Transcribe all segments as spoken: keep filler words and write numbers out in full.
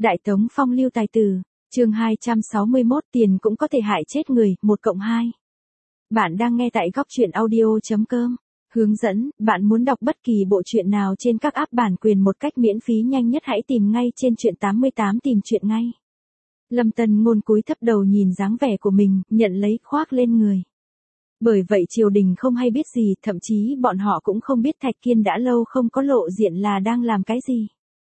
Đại Tống phong lưu tài tử, chương hai trăm sáu mươi mốt tiền cũng có thể hại chết người, một cộng hai. Bạn đang nghe tại góc truyện audio chấm com. Hướng dẫn, bạn muốn đọc bất kỳ bộ truyện nào trên các app bản quyền một cách miễn phí nhanh nhất hãy tìm ngay trên truyện tám mươi tám tìm truyện ngay. Lâm Tân Ngôn cúi thấp đầu nhìn dáng vẻ của mình, nhận lấy khoác lên người. Bởi vậy triều đình không hay biết gì, thậm chí bọn họ cũng không biết Thạch Kiên đã lâu không có lộ diện là đang làm cái gì.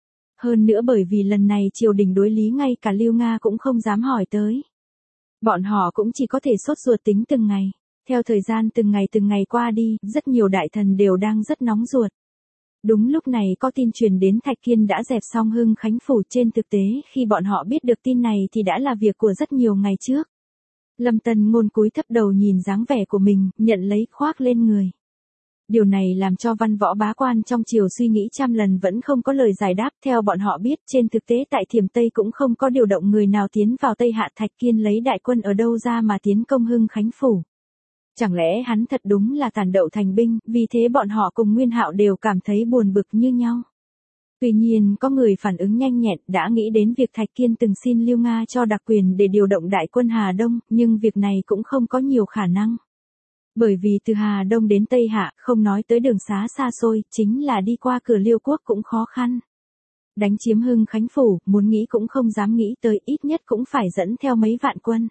Hơn nữa bởi vì lần này triều đình đối lý ngay cả Lưu Nga cũng không dám hỏi tới. Bọn họ cũng chỉ có thể sốt ruột tính từng ngày. Theo thời gian từng ngày từng ngày qua đi, rất nhiều đại thần đều đang rất nóng ruột. Đúng lúc này có tin truyền đến Thạch Kiên đã dẹp xong Hưng Khánh Phủ. Trên thực tế khi bọn họ biết được tin này thì đã là việc của rất nhiều ngày trước. Lâm Tân Ngôn cúi thấp đầu nhìn dáng vẻ của mình, nhận lấy khoác lên người. Điều này làm cho văn võ bá quan trong triều suy nghĩ trăm lần vẫn không có lời giải đáp. Theo bọn họ biết trên thực tế tại Thiểm Tây cũng không có điều động người nào tiến vào Tây Hạ. Thạch Kiên lấy đại quân ở đâu ra mà tiến công Hưng Khánh Phủ. Chẳng lẽ hắn thật đúng là tàn đậu thành binh, vì thế bọn họ cùng Nguyên Hạo đều cảm thấy buồn bực như nhau. Tuy nhiên có người phản ứng nhanh nhẹn đã nghĩ đến việc Thạch Kiên từng xin Lưu Nga cho đặc quyền để điều động đại quân Hà Đông, nhưng việc này cũng không có nhiều khả năng. Bởi vì từ Hà Đông đến Tây Hạ, không nói tới đường xá xa xôi, chính là đi qua cửa Liêu quốc cũng khó khăn. Đánh chiếm Hưng Khánh Phủ, muốn nghĩ cũng không dám nghĩ tới, ít nhất cũng phải dẫn theo mấy vạn quân.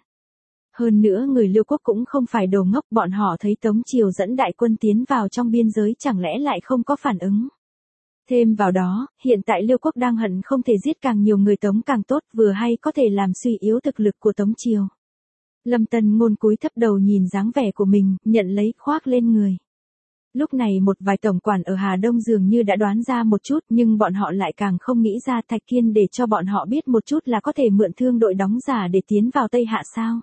Hơn nữa người Liêu quốc cũng không phải đồ ngốc, bọn họ thấy Tống triều dẫn đại quân tiến vào trong biên giới chẳng lẽ lại không có phản ứng. Thêm vào đó, hiện tại Liêu quốc đang hận không thể giết càng nhiều người Tống càng tốt, vừa hay có thể làm suy yếu thực lực của Tống triều. Lâm Tân Ngôn cúi thấp đầu nhìn dáng vẻ của mình, nhận lấy khoác lên người. Lúc này một vài tổng quản ở Hà Đông dường như đã đoán ra một chút, nhưng bọn họ lại càng không nghĩ ra Thạch Kiên để cho bọn họ biết một chút là có thể mượn thương đội đóng giả để tiến vào Tây Hạ sao.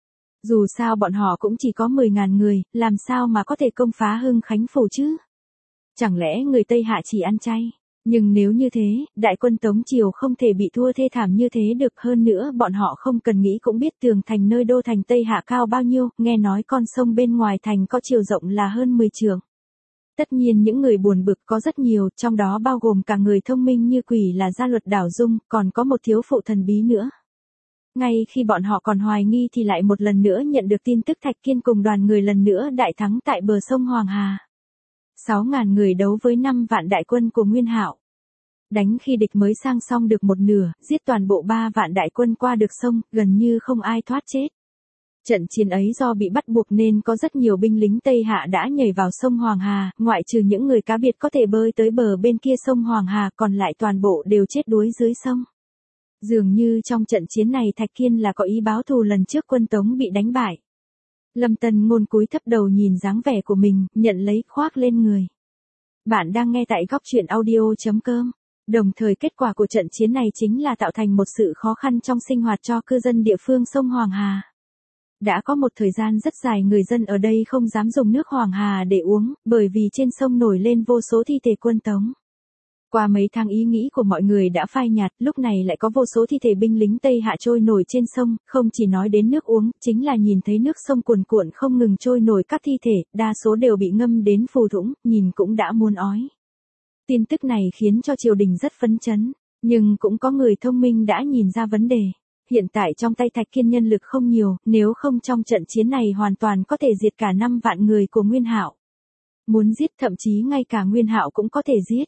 Dù sao bọn họ cũng chỉ có mười ngàn người, làm sao mà có thể công phá Hưng Khánh Phủ chứ? Chẳng lẽ người Tây Hạ chỉ ăn chay? Nhưng nếu như thế, đại quân Tống triều không thể bị thua thê thảm như thế được. Hơn nữa bọn họ không cần nghĩ cũng biết tường thành nơi đô thành Tây Hạ cao bao nhiêu, nghe nói con sông bên ngoài thành có chiều rộng là hơn mười trượng. Tất nhiên những người buồn bực có rất nhiều, trong đó bao gồm cả người thông minh như quỷ là Gia Luật Đảo Dung, còn có một thiếu phụ thần bí nữa. Ngay khi bọn họ còn hoài nghi thì lại một lần nữa nhận được tin tức Thạch Kiên cùng đoàn người lần nữa đại thắng tại bờ sông Hoàng Hà. sáu ngàn người đấu với năm vạn đại quân của Nguyên Hạo. Đánh khi địch mới sang xong được một nửa, giết toàn bộ ba vạn đại quân qua được sông, gần như không ai thoát chết. Trận chiến ấy do bị bắt buộc nên có rất nhiều binh lính Tây Hạ đã nhảy vào sông Hoàng Hà, ngoại trừ những người cá biệt có thể bơi tới bờ bên kia sông Hoàng Hà, còn lại toàn bộ đều chết đuối dưới sông. Dường như trong trận chiến này Thạch Kiên là có ý báo thù lần trước quân Tống bị đánh bại. Lâm Tân Ngôn cúi thấp đầu nhìn dáng vẻ của mình, nhận lấy khoác lên người. Bạn đang nghe tại góc truyện audio chấm com. Đồng thời kết quả của trận chiến này chính là tạo thành một sự khó khăn trong sinh hoạt cho cư dân địa phương sông Hoàng Hà. Đã có một thời gian rất dài người dân ở đây không dám dùng nước Hoàng Hà để uống, bởi vì trên sông nổi lên vô số thi thể quân Tống. Qua mấy tháng ý nghĩ của mọi người đã phai nhạt, lúc này lại có vô số thi thể binh lính Tây Hạ trôi nổi trên sông, không chỉ nói đến nước uống, chính là nhìn thấy nước sông cuồn cuộn không ngừng trôi nổi các thi thể, đa số đều bị ngâm đến phù thủng, nhìn cũng đã muốn ói. Tin tức này khiến cho triều đình rất phấn chấn, nhưng cũng có người thông minh đã nhìn ra vấn đề. Hiện tại trong tay Thạch Kiên nhân lực không nhiều, nếu không trong trận chiến này hoàn toàn có thể diệt cả năm vạn người của Nguyên Hạo. Muốn giết thậm chí ngay cả Nguyên Hạo cũng có thể giết.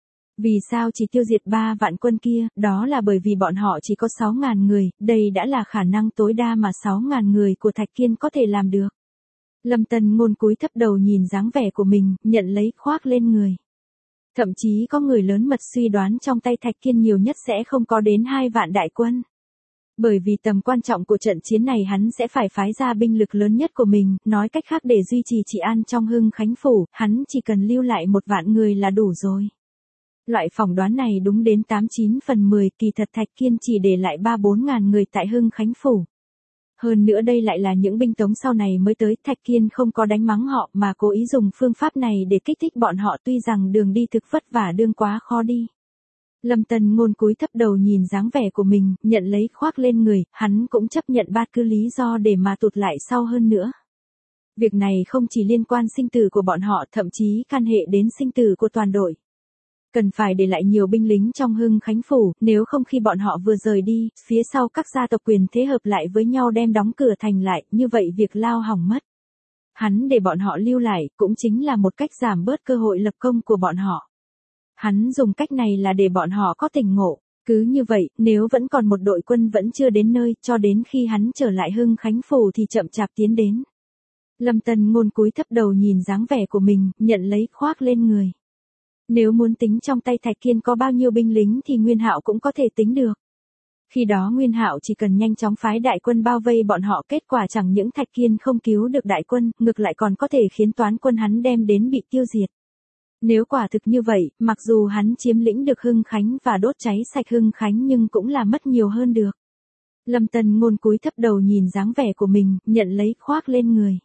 Vì sao chỉ tiêu diệt ba vạn quân kia, đó là bởi vì bọn họ chỉ có sáu ngàn người, đây đã là khả năng tối đa mà sáu ngàn người của Thạch Kiên có thể làm được. Lâm Tân Ngôn cúi thấp đầu nhìn dáng vẻ của mình, nhận lấy khoác lên người. Thậm chí có người lớn mật suy đoán trong tay Thạch Kiên nhiều nhất sẽ không có đến hai vạn đại quân. Bởi vì tầm quan trọng của trận chiến này hắn sẽ phải phái ra binh lực lớn nhất của mình, nói cách khác để duy trì trị an trong Hưng Khánh Phủ, hắn chỉ cần lưu lại một vạn người là đủ rồi. Loại phỏng đoán này đúng đến tám chín phần mười, kỳ thật Thạch Kiên chỉ để lại ba bốn ngàn người tại Hưng Khánh Phủ. Hơn nữa đây lại là những binh Tống sau này mới tới, Thạch Kiên không có đánh mắng họ mà cố ý dùng phương pháp này để kích thích bọn họ, tuy rằng đường đi thực vất vả đương quá khó đi. Lâm Tân Ngôn cúi thấp đầu nhìn dáng vẻ của mình, nhận lấy khoác lên người, hắn cũng chấp nhận bát cứ lý do để mà tụt lại sau hơn nữa. Việc này không chỉ liên quan sinh tử của bọn họ, thậm chí can hệ đến sinh tử của toàn đội. Cần phải để lại nhiều binh lính trong Hưng Khánh Phủ, nếu không khi bọn họ vừa rời đi, phía sau các gia tộc quyền thế hợp lại với nhau đem đóng cửa thành lại, như vậy việc lao hỏng mất. Hắn để bọn họ lưu lại, cũng chính là một cách giảm bớt cơ hội lập công của bọn họ. Hắn dùng cách này là để bọn họ có tỉnh ngộ. Cứ như vậy, nếu vẫn còn một đội quân vẫn chưa đến nơi, cho đến khi hắn trở lại Hưng Khánh Phủ thì chậm chạp tiến đến. Lâm Tân Ngôn cúi thấp đầu nhìn dáng vẻ của mình, nhận lấy khoác lên người. Nếu muốn tính trong tay Thạch Kiên có bao nhiêu binh lính thì Nguyên Hạo cũng có thể tính được. Khi đó Nguyên Hạo chỉ cần nhanh chóng phái đại quân bao vây bọn họ, kết quả chẳng những Thạch Kiên không cứu được đại quân, ngược lại còn có thể khiến toán quân hắn đem đến bị tiêu diệt. Nếu quả thực như vậy, mặc dù hắn chiếm lĩnh được Hưng Khánh và đốt cháy sạch Hưng Khánh nhưng cũng là mất nhiều hơn được. Lâm Tân Ngôn cúi thấp đầu nhìn dáng vẻ của mình, nhận lấy khoác lên người.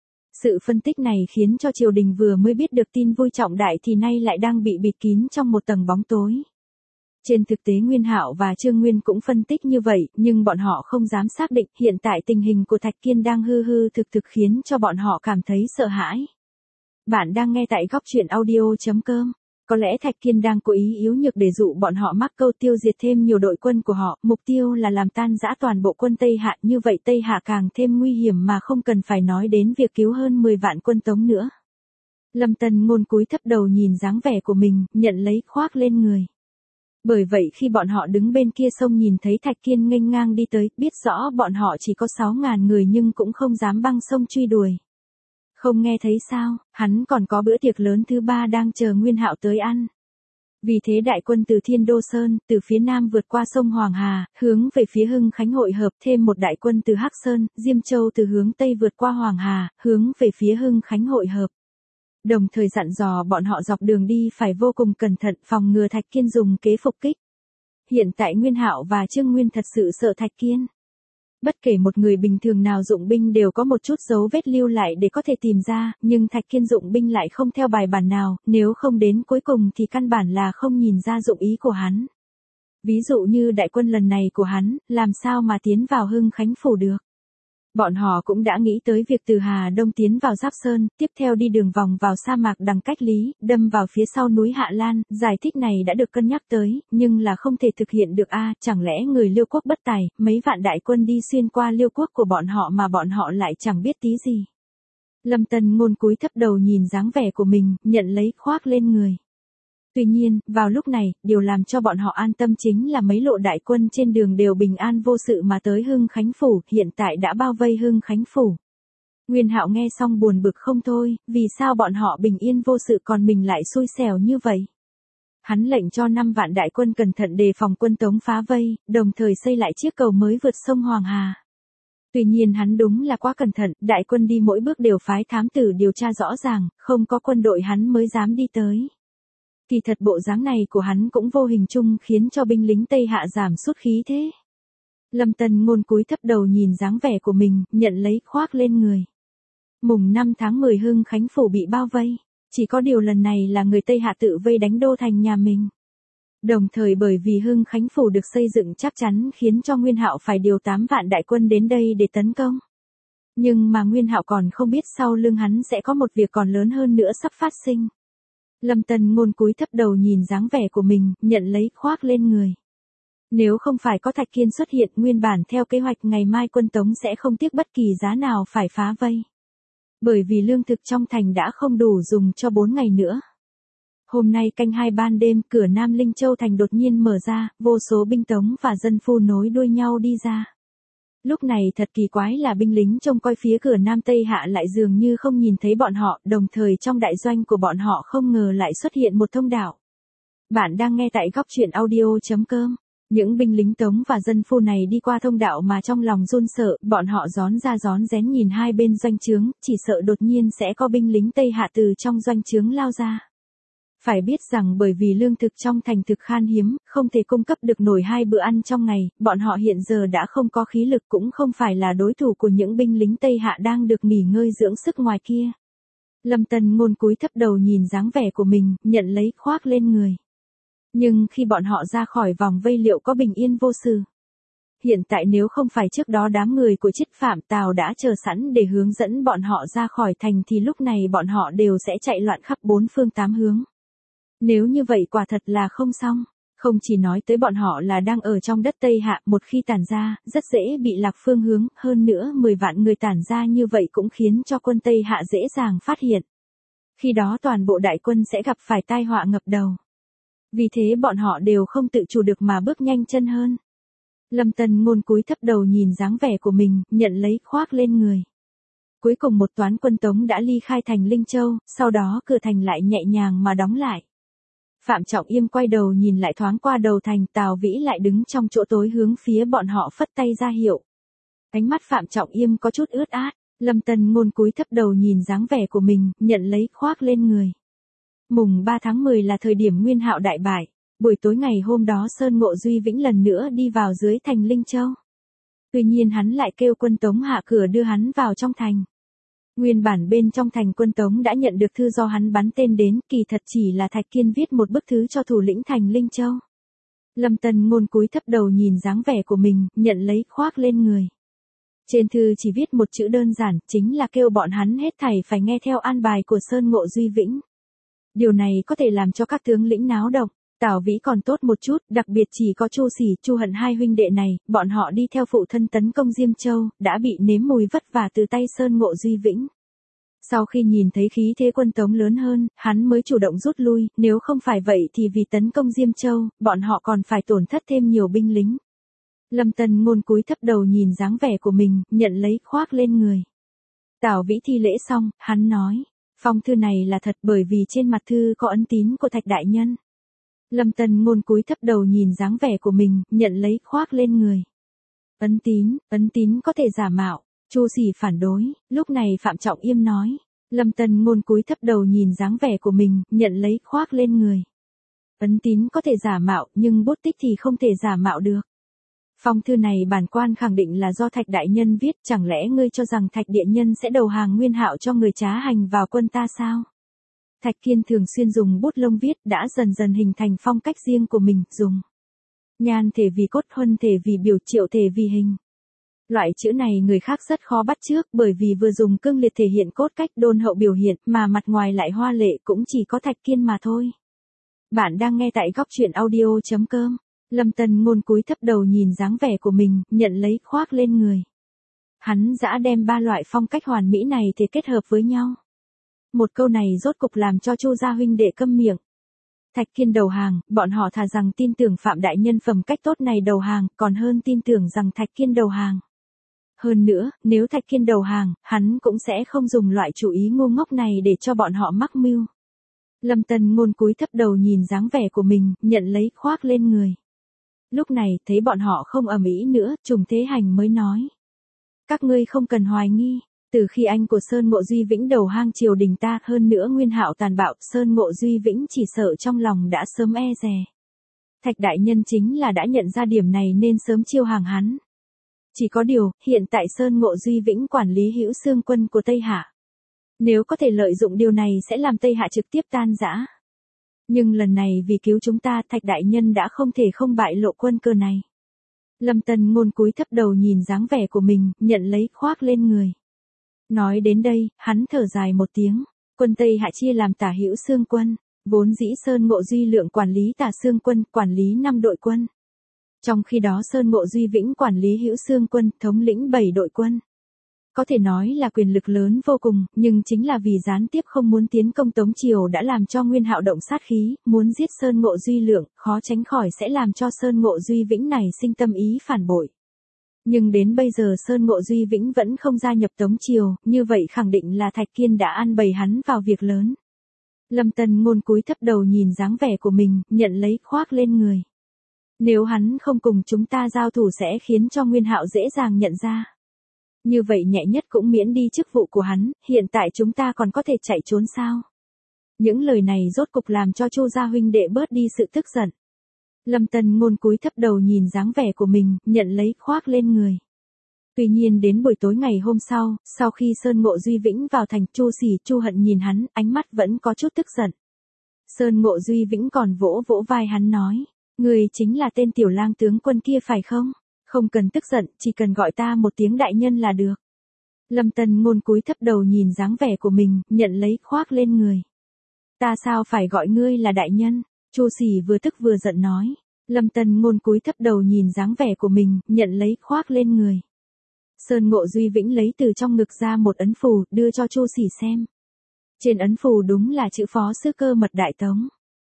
Sự phân tích này khiến cho triều đình vừa mới biết được tin vui trọng đại thì nay lại đang bị bịt kín trong một tầng bóng tối. Trên thực tế Nguyên Hạo và Trương Nguyên cũng phân tích như vậy, nhưng bọn họ không dám xác định hiện tại tình hình của Thạch Kiên đang hư hư thực thực khiến cho bọn họ cảm thấy sợ hãi. Bạn đang nghe tại góc truyện audio chấm com. Có lẽ Thạch Kiên đang cố ý yếu nhược để dụ bọn họ mắc câu tiêu diệt thêm nhiều đội quân của họ, mục tiêu là làm tan rã toàn bộ quân Tây Hạ, như vậy Tây Hạ càng thêm nguy hiểm mà không cần phải nói đến việc cứu hơn mười vạn quân Tống nữa. Lâm Tân Ngôn cúi thấp đầu nhìn dáng vẻ của mình, nhận lấy khoác lên người. Bởi vậy khi bọn họ đứng bên kia sông nhìn thấy Thạch Kiên nghênh ngang đi tới, biết rõ bọn họ chỉ có sáu ngàn người nhưng cũng không dám băng sông truy đuổi. Không nghe thấy sao, hắn còn có bữa tiệc lớn thứ ba đang chờ Nguyên Hạo tới ăn. Vì thế đại quân từ Thiên Đô Sơn, từ phía nam vượt qua sông Hoàng Hà, hướng về phía Hưng Khánh hội hợp, thêm một đại quân từ Hắc Sơn, Diêm Châu từ hướng tây vượt qua Hoàng Hà, hướng về phía Hưng Khánh hội hợp. Đồng thời dặn dò bọn họ dọc đường đi phải vô cùng cẩn thận, phòng ngừa Thạch Kiên dùng kế phục kích. Hiện tại Nguyên Hạo và Trương Nguyên thật sự sợ Thạch Kiên. Bất kể một người bình thường nào dụng binh đều có một chút dấu vết lưu lại để có thể tìm ra, nhưng Thạch Kiên dụng binh lại không theo bài bản nào, nếu không đến cuối cùng thì căn bản là không nhìn ra dụng ý của hắn. Ví dụ như đại quân lần này của hắn, làm sao mà tiến vào Hưng Khánh Phủ được. Bọn họ cũng đã nghĩ tới việc từ Hà Đông tiến vào Giáp Sơn, tiếp theo đi đường vòng vào sa mạc đằng Cách Lý, đâm vào phía sau núi Hạ Lan, giải thích này đã được cân nhắc tới, nhưng là không thể thực hiện được a à, chẳng lẽ người Liêu quốc bất tài, mấy vạn đại quân đi xuyên qua Liêu quốc của bọn họ mà bọn họ lại chẳng biết tí gì. Lâm Tân Ngôn cúi thấp đầu nhìn dáng vẻ của mình, nhận lấy khoác lên người. Tuy nhiên, vào lúc này, điều làm cho bọn họ an tâm chính là mấy lộ đại quân trên đường đều bình an vô sự mà tới Hưng Khánh Phủ, hiện tại đã bao vây Hưng Khánh Phủ. Nguyên Hạo nghe xong buồn bực không thôi, vì sao bọn họ bình yên vô sự còn mình lại xui xẻo như vậy. Hắn lệnh cho năm vạn đại quân cẩn thận đề phòng quân Tống phá vây, đồng thời xây lại chiếc cầu mới vượt sông Hoàng Hà. Tuy nhiên hắn đúng là quá cẩn thận, đại quân đi mỗi bước đều phái thám tử điều tra rõ ràng, không có quân đội hắn mới dám đi tới. Kỳ thật bộ dáng này của hắn cũng vô hình chung khiến cho binh lính Tây Hạ giảm sút khí thế. Lâm Tân Ngôn cúi thấp đầu nhìn dáng vẻ của mình, nhận lấy khoác lên người. Mùng năm tháng mười Hưng Khánh Phủ bị bao vây, chỉ có điều lần này là người Tây Hạ tự vây đánh đô thành nhà mình. Đồng thời bởi vì Hưng Khánh Phủ được xây dựng chắc chắn khiến cho Nguyên Hạo phải điều tám vạn đại quân đến đây để tấn công. Nhưng mà Nguyên Hạo còn không biết sau lưng hắn sẽ có một việc còn lớn hơn nữa sắp phát sinh. Lâm Tân Ngôn cúi thấp đầu nhìn dáng vẻ của mình, nhận lấy khoác lên người. Nếu không phải có Thạch Kiên xuất hiện, nguyên bản theo kế hoạch ngày mai quân Tống sẽ không tiếc bất kỳ giá nào phải phá vây. Bởi vì lương thực trong thành đã không đủ dùng cho bốn ngày nữa. Hôm nay canh hai ban đêm, cửa Nam Linh Châu thành đột nhiên mở ra, vô số binh Tống và dân phu nối đuôi nhau đi ra. Lúc này thật kỳ quái là binh lính trông coi phía cửa Nam Tây Hạ lại dường như không nhìn thấy bọn họ, đồng thời trong đại doanh của bọn họ không ngờ lại xuất hiện một thông đạo. Bạn đang nghe tại góc truyện audio chấm com. Những binh lính Tống và dân phu này đi qua thông đạo mà trong lòng run sợ, bọn họ rón ra rón rén nhìn hai bên doanh trướng, chỉ sợ đột nhiên sẽ có binh lính Tây Hạ từ trong doanh trướng lao ra. Phải biết rằng bởi vì lương thực trong thành thực khan hiếm, không thể cung cấp được nổi hai bữa ăn trong ngày, bọn họ hiện giờ đã không có khí lực cũng không phải là đối thủ của những binh lính Tây Hạ đang được nghỉ ngơi dưỡng sức ngoài kia. Lâm Tân Ngôn cúi thấp đầu nhìn dáng vẻ của mình, nhận lấy khoác lên người. Nhưng khi bọn họ ra khỏi vòng vây liệu có bình yên vô sự. Hiện tại nếu không phải trước đó đám người của Chiết Phạm Tào đã chờ sẵn để hướng dẫn bọn họ ra khỏi thành thì lúc này bọn họ đều sẽ chạy loạn khắp bốn phương tám hướng. Nếu như vậy quả thật là không xong. Không chỉ nói tới bọn họ là đang ở trong đất Tây Hạ, một khi tản ra, rất dễ bị lạc phương hướng, hơn nữa mười vạn người tản ra như vậy cũng khiến cho quân Tây Hạ dễ dàng phát hiện. Khi đó toàn bộ đại quân sẽ gặp phải tai họa ngập đầu. Vì thế bọn họ đều không tự chủ được mà bước nhanh chân hơn. Lâm Tân Ngôn cúi thấp đầu nhìn dáng vẻ của mình, nhận lấy khoác lên người. Cuối cùng một toán quân Tống đã ly khai thành Linh Châu, sau đó cửa thành lại nhẹ nhàng mà đóng lại. Phạm Trọng Yêm quay đầu nhìn lại thoáng qua đầu thành, Tào Vĩ lại đứng trong chỗ tối hướng phía bọn họ phất tay ra hiệu. Ánh mắt Phạm Trọng Yêm có chút ướt át, Lâm Tân Ngôn cúi thấp đầu nhìn dáng vẻ của mình, nhận lấy khoác lên người. Mùng ba tháng mười là thời điểm Nguyên Hạo đại bại, buổi tối ngày hôm đó Sơn Ngộ Duy Vĩnh lần nữa đi vào dưới thành Linh Châu. Tuy nhiên hắn lại kêu quân Tống hạ cửa đưa hắn vào trong thành. Nguyên bản bên trong thành quân Tống đã nhận được thư do hắn bắn tên đến, kỳ thật chỉ là Thạch Kiên viết một bức thư cho thủ lĩnh thành Linh Châu. Lâm Tân Ngôn cúi thấp đầu nhìn dáng vẻ của mình, nhận lấy khoác lên người. Trên thư chỉ viết một chữ đơn giản, chính là kêu bọn hắn hết thảy phải nghe theo an bài của Sơn Ngộ Duy Vĩnh. Điều này có thể làm cho các tướng lĩnh náo động. Tào Vĩ còn tốt một chút, đặc biệt chỉ có Chu Sỉ, Chu Hận hai huynh đệ này, bọn họ đi theo phụ thân tấn công Diêm Châu, đã bị nếm mùi vất vả từ tay Sơn Ngộ Duy Vĩnh. Sau khi nhìn thấy khí thế quân Tống lớn hơn, hắn mới chủ động rút lui, nếu không phải vậy thì vì tấn công Diêm Châu, bọn họ còn phải tổn thất thêm nhiều binh lính. Lâm Tân Ngôn cúi thấp đầu nhìn dáng vẻ của mình, nhận lấy khoác lên người. Tào Vĩ thi lễ xong, hắn nói, phong thư này là thật bởi vì trên mặt thư có ấn tín của Thạch đại nhân. Lâm Tân Ngôn cúi thấp đầu nhìn dáng vẻ của mình, nhận lấy khoác lên người. Ấn tín, ấn tín có thể giả mạo. Chu Sỉ phản đối, lúc này Phạm Trọng Yêm nói. Lâm Tân Ngôn cúi thấp đầu nhìn dáng vẻ của mình, nhận lấy khoác lên người. Ấn tín có thể giả mạo, nhưng bút tích thì không thể giả mạo được. Phong thư này bản quan khẳng định là do Thạch đại nhân viết, chẳng lẽ ngươi cho rằng Thạch điện nhân sẽ đầu hàng Nguyên Hạo cho người trá hành vào quân ta sao? Thạch Kiên thường xuyên dùng bút lông viết đã dần dần hình thành phong cách riêng của mình, dùng nhan thể vì cốt, huân thể vì biểu, triệu thể vì hình. Loại chữ này người khác rất khó bắt chước bởi vì vừa dùng cương liệt thể hiện cốt cách đôn hậu biểu hiện mà mặt ngoài lại hoa lệ cũng chỉ có Thạch Kiên mà thôi. Bạn đang nghe tại góc truyện audio chấm com. Lâm Tân Ngôn cúi thấp đầu nhìn dáng vẻ của mình, nhận lấy khoác lên người. Hắn dã đem ba loại phong cách hoàn mỹ này thì kết hợp với nhau. Một câu này rốt cục làm cho Chu gia huynh đệ câm miệng. Thạch Kiên đầu hàng, bọn họ thà rằng tin tưởng Phạm đại nhân phẩm cách tốt này đầu hàng, còn hơn tin tưởng rằng Thạch Kiên đầu hàng. Hơn nữa, nếu Thạch Kiên đầu hàng, hắn cũng sẽ không dùng loại chủ ý ngu ngốc này để cho bọn họ mắc mưu. Lâm Tân Ngôn cúi thấp đầu nhìn dáng vẻ của mình, nhận lấy khoác lên người. Lúc này, thấy bọn họ không ầm ĩ nữa, Trùng Thế Hành mới nói. Các ngươi không cần hoài nghi, từ khi anh của Sơn Ngộ Duy Vĩnh đầu hang triều đình ta, hơn nữa Nguyên Hạo tàn bạo, Sơn Ngộ Duy Vĩnh chỉ sợ trong lòng đã sớm e dè. Thạch đại nhân chính là đã nhận ra điểm này nên sớm chiêu hàng hắn. Chỉ có điều, hiện tại Sơn Ngộ Duy Vĩnh quản lý hữu xương quân của Tây Hạ. Nếu có thể lợi dụng điều này sẽ làm Tây Hạ trực tiếp tan rã. Nhưng lần này vì cứu chúng ta, Thạch đại nhân đã không thể không bại lộ quân cơ này. Lâm Tân Ngôn cúi thấp đầu nhìn dáng vẻ của mình, nhận lấy khoác lên người. Nói đến đây, hắn thở dài một tiếng. Quân Tây Hạ chia làm Tả Hữu Xương quân, vốn dĩ Sơn Ngộ Duy Lượng quản lý Tả Xương quân, quản lý năm đội quân. Trong khi đó Sơn Ngộ Duy Vĩnh quản lý Hữu Xương quân, thống lĩnh bảy đội quân. Có thể nói là quyền lực lớn vô cùng, nhưng chính là vì gián tiếp không muốn tiến công Tống triều đã làm cho Nguyên Hạo động sát khí, muốn giết Sơn Ngộ Duy Lượng, khó tránh khỏi sẽ làm cho Sơn Ngộ Duy Vĩnh này sinh tâm ý phản bội. Nhưng đến bây giờ Sơn Ngộ Duy Vĩnh vẫn không gia nhập Tống triều, như vậy khẳng định là Thạch Kiên đã an bày hắn vào việc lớn. Lâm Tân Ngôn cúi thấp đầu nhìn dáng vẻ của mình, nhận lấy khoác lên người. Nếu hắn không cùng chúng ta giao thủ sẽ khiến cho Nguyên Hạo dễ dàng nhận ra. Như vậy nhẹ nhất cũng miễn đi chức vụ của hắn, hiện tại chúng ta còn có thể chạy trốn sao? Những lời này rốt cục làm cho Chu gia huynh đệ bớt đi sự tức giận. Lâm Tân Ngôn cúi thấp đầu nhìn dáng vẻ của mình, nhận lấy khoác lên người. Tuy nhiên đến buổi tối ngày hôm sau, sau khi Sơn Ngộ Duy Vĩnh vào thành, Chu Sỉ, Chu Hận nhìn hắn, ánh mắt vẫn có chút tức giận. Sơn Ngộ Duy Vĩnh còn vỗ vỗ vai hắn nói, người chính là tên tiểu lang tướng quân kia phải không? Không cần tức giận, chỉ cần gọi ta một tiếng đại nhân là được. Lâm Tân Ngôn cúi thấp đầu nhìn dáng vẻ của mình, nhận lấy khoác lên người. Ta sao phải gọi ngươi là đại nhân? Chu Sỉ vừa tức vừa giận nói. Lâm Tân Ngôn cúi thấp đầu nhìn dáng vẻ của mình, nhận lấy khoác lên người. Sơn Ngộ Duy Vĩnh lấy từ trong ngực ra một ấn phù, đưa cho Chu Sỉ xem. Trên ấn phù đúng là chữ Phó Sứ Cơ Mật Đại Tống.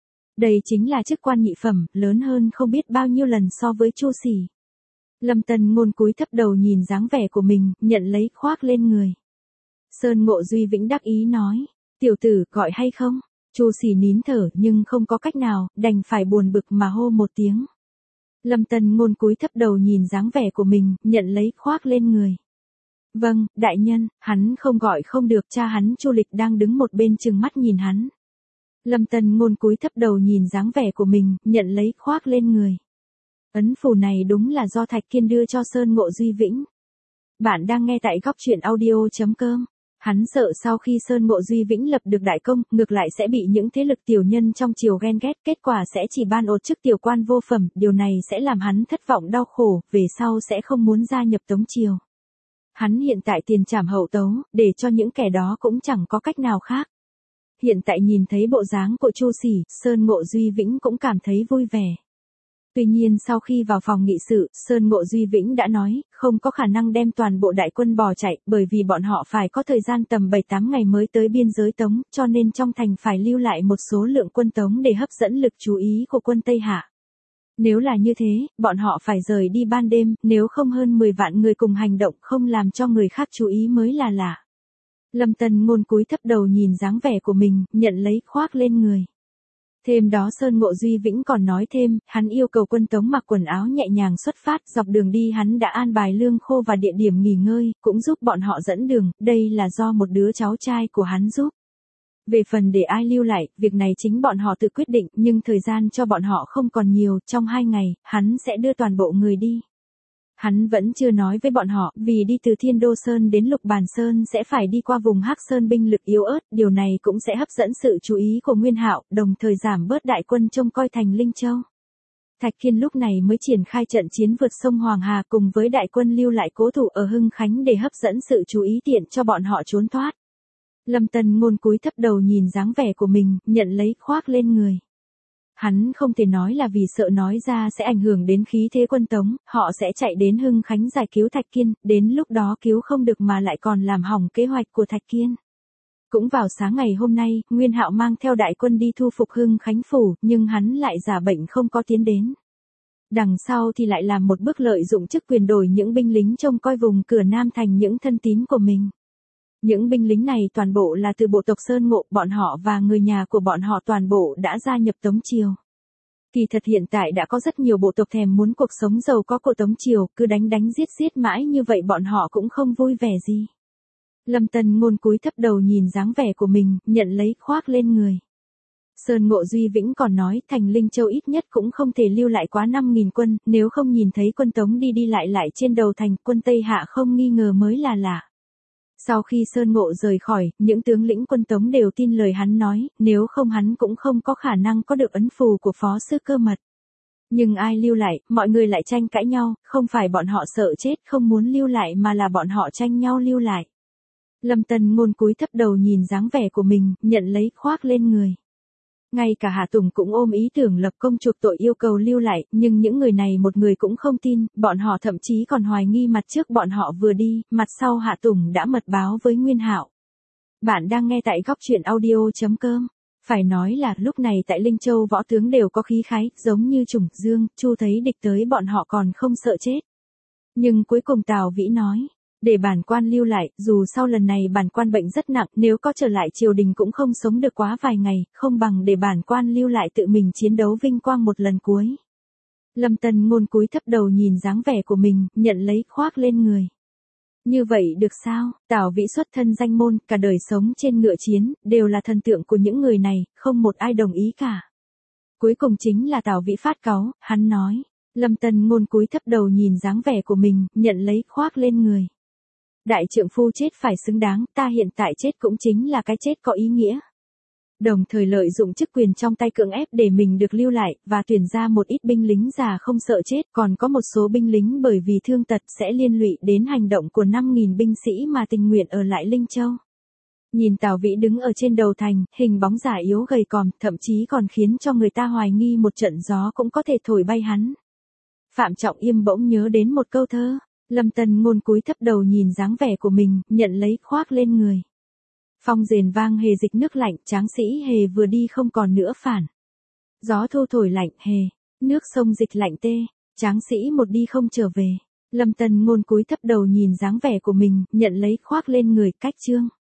Đây chính là chức quan nhị phẩm, lớn hơn không biết bao nhiêu lần so với Chu Sỉ. Lâm Tân Ngôn cúi thấp đầu nhìn dáng vẻ của mình, nhận lấy khoác lên người. Sơn Ngộ Duy Vĩnh đắc ý nói, tiểu tử gọi hay không? Chu Sỉ nín thở nhưng không có cách nào, đành phải buồn bực mà hô một tiếng. Lâm Tân Ngôn cúi thấp đầu nhìn dáng vẻ của mình, nhận lấy khoác lên người. Vâng, đại nhân, hắn không gọi không được, cha hắn Chu Lịch đang đứng một bên trừng mắt nhìn hắn. Lâm Tân Ngôn cúi thấp đầu nhìn dáng vẻ của mình, nhận lấy khoác lên người. Ấn phù này đúng là do Thạch Kiên đưa cho Sơn Ngộ Duy Vĩnh. Bạn đang nghe tại góc truyện audio chấm com. Hắn sợ sau khi Sơn Ngộ Duy Vĩnh lập được đại công, ngược lại sẽ bị những thế lực tiểu nhân trong triều ghen ghét, kết quả sẽ chỉ ban ột chức tiểu quan vô phẩm, điều này sẽ làm hắn thất vọng đau khổ, về sau sẽ không muốn gia nhập Tống triều. Hắn hiện tại tiền trảm hậu tấu, để cho những kẻ đó cũng chẳng có cách nào khác. Hiện tại nhìn thấy bộ dáng của Chu Sỉ, Sơn Ngộ Duy Vĩnh cũng cảm thấy vui vẻ. Tuy nhiên sau khi vào phòng nghị sự, Sơn Ngộ Duy Vĩnh đã nói, không có khả năng đem toàn bộ đại quân bỏ chạy, bởi vì bọn họ phải có thời gian tầm bảy tám ngày mới tới biên giới Tống, cho nên trong thành phải lưu lại một số lượng quân Tống để hấp dẫn lực chú ý của quân Tây Hạ. Nếu là như thế, bọn họ phải rời đi ban đêm, nếu không hơn mười vạn người cùng hành động không làm cho người khác chú ý mới là lạ. Lâm Tân Ngôn cúi thấp đầu nhìn dáng vẻ của mình, nhận lấy khoác lên người. Thêm đó Sơn Ngộ Duy Vĩnh còn nói thêm, hắn yêu cầu quân Tống mặc quần áo nhẹ nhàng xuất phát, dọc đường đi hắn đã an bài lương khô và địa điểm nghỉ ngơi, cũng giúp bọn họ dẫn đường, đây là do một đứa cháu trai của hắn giúp. Về phần để ai lưu lại, việc này chính bọn họ tự quyết định, nhưng thời gian cho bọn họ không còn nhiều, trong hai ngày, hắn sẽ đưa toàn bộ người đi. Hắn vẫn chưa nói với bọn họ, vì đi từ Thiên Đô Sơn đến Lục Bàn Sơn sẽ phải đi qua vùng Hắc Sơn binh lực yếu ớt, điều này cũng sẽ hấp dẫn sự chú ý của Nguyên Hạo, đồng thời giảm bớt đại quân trông coi thành Linh Châu. Thạch Kiên lúc này mới triển khai trận chiến vượt sông Hoàng Hà cùng với đại quân lưu lại cố thủ ở Hưng Khánh để hấp dẫn sự chú ý tiện cho bọn họ trốn thoát. Lâm Tân Ngôn cúi thấp đầu nhìn dáng vẻ của mình, nhận lấy khoác lên người. Hắn không thể nói là vì sợ nói ra sẽ ảnh hưởng đến khí thế quân Tống, họ sẽ chạy đến Hưng Khánh giải cứu Thạch Kiên, đến lúc đó cứu không được mà lại còn làm hỏng kế hoạch của Thạch Kiên. Cũng vào sáng ngày hôm nay, Nguyên Hạo mang theo đại quân đi thu phục Hưng Khánh phủ, nhưng hắn lại giả bệnh không có tiến đến. Đằng sau thì lại làm một bước lợi dụng chức quyền đổi những binh lính trông coi vùng cửa Nam thành những thân tín của mình. Những binh lính này toàn bộ là từ bộ tộc Sơn Ngộ, bọn họ và người nhà của bọn họ toàn bộ đã gia nhập Tống triều. Kỳ thật hiện tại đã có rất nhiều bộ tộc thèm muốn cuộc sống giàu có của Tống triều, cứ đánh đánh giết giết mãi như vậy bọn họ cũng không vui vẻ gì. Lâm Tân Ngôn cúi thấp đầu nhìn dáng vẻ của mình, nhận lấy khoác lên người. Sơn Ngộ Duy Vĩnh còn nói thành Linh Châu ít nhất cũng không thể lưu lại quá năm nghìn quân, nếu không nhìn thấy quân Tống đi đi lại lại trên đầu thành, quân Tây Hạ không nghi ngờ mới là lạ. Sau khi Sơn Ngộ rời khỏi, những tướng lĩnh quân Tống đều tin lời hắn nói, nếu không hắn cũng không có khả năng có được ấn phù của Phó Sứ Cơ Mật. Nhưng ai lưu lại, mọi người lại tranh cãi nhau, không phải bọn họ sợ chết không muốn lưu lại mà là bọn họ tranh nhau lưu lại. Lâm Tân Ngôn cúi thấp đầu nhìn dáng vẻ của mình, nhận lấy khoác lên người. Ngay cả Hạ Tùng cũng ôm ý tưởng lập công chuộc tội yêu cầu lưu lại, nhưng những người này một người cũng không tin, bọn họ thậm chí còn hoài nghi mặt trước bọn họ vừa đi, mặt sau Hạ Tùng đã mật báo với Nguyên Hạo. Bạn đang nghe tại góc truyện audio chấm com. Phải nói là lúc này tại Linh Châu võ tướng đều có khí khái, giống như Trùng Dương, Chu thấy địch tới bọn họ còn không sợ chết. Nhưng cuối cùng Tào Vĩ nói, để bản quan lưu lại, dù sau lần này bản quan bệnh rất nặng, nếu có trở lại triều đình cũng không sống được quá vài ngày, không bằng để bản quan lưu lại tự mình chiến đấu vinh quang một lần cuối. Lâm Tân Ngôn cúi thấp đầu nhìn dáng vẻ của mình, nhận lấy khoác lên người. Như vậy được sao? Tào Vĩ xuất thân danh môn, cả đời sống trên ngựa chiến, đều là thần tượng của những người này, không một ai đồng ý cả. Cuối cùng chính là Tào Vĩ phát cáu, hắn nói. Lâm Tân Ngôn cúi thấp đầu nhìn dáng vẻ của mình, nhận lấy khoác lên người. Đại trượng phu chết phải xứng đáng, ta hiện tại chết cũng chính là cái chết có ý nghĩa. Đồng thời lợi dụng chức quyền trong tay cưỡng ép để mình được lưu lại, và tuyển ra một ít binh lính già không sợ chết, còn có một số binh lính bởi vì thương tật sẽ liên lụy đến hành động của năm nghìn binh sĩ mà tình nguyện ở lại Linh Châu. Nhìn Tào Vĩ đứng ở trên đầu thành, hình bóng giả yếu gầy còm, thậm chí còn khiến cho người ta hoài nghi một trận gió cũng có thể thổi bay hắn. Phạm Trọng Yêm bỗng nhớ đến một câu thơ, Lâm Tân Ngôn cúi thấp đầu nhìn dáng vẻ của mình, nhận lấy khoác lên người. Phong rền vang hề dịch nước lạnh, tráng sĩ hề vừa đi không còn nữa phản. Gió thu thổi lạnh hề, nước sông dịch lạnh tê, tráng sĩ một đi không trở về. Lâm Tân Ngôn cúi thấp đầu nhìn dáng vẻ của mình, nhận lấy khoác lên người, cách chương.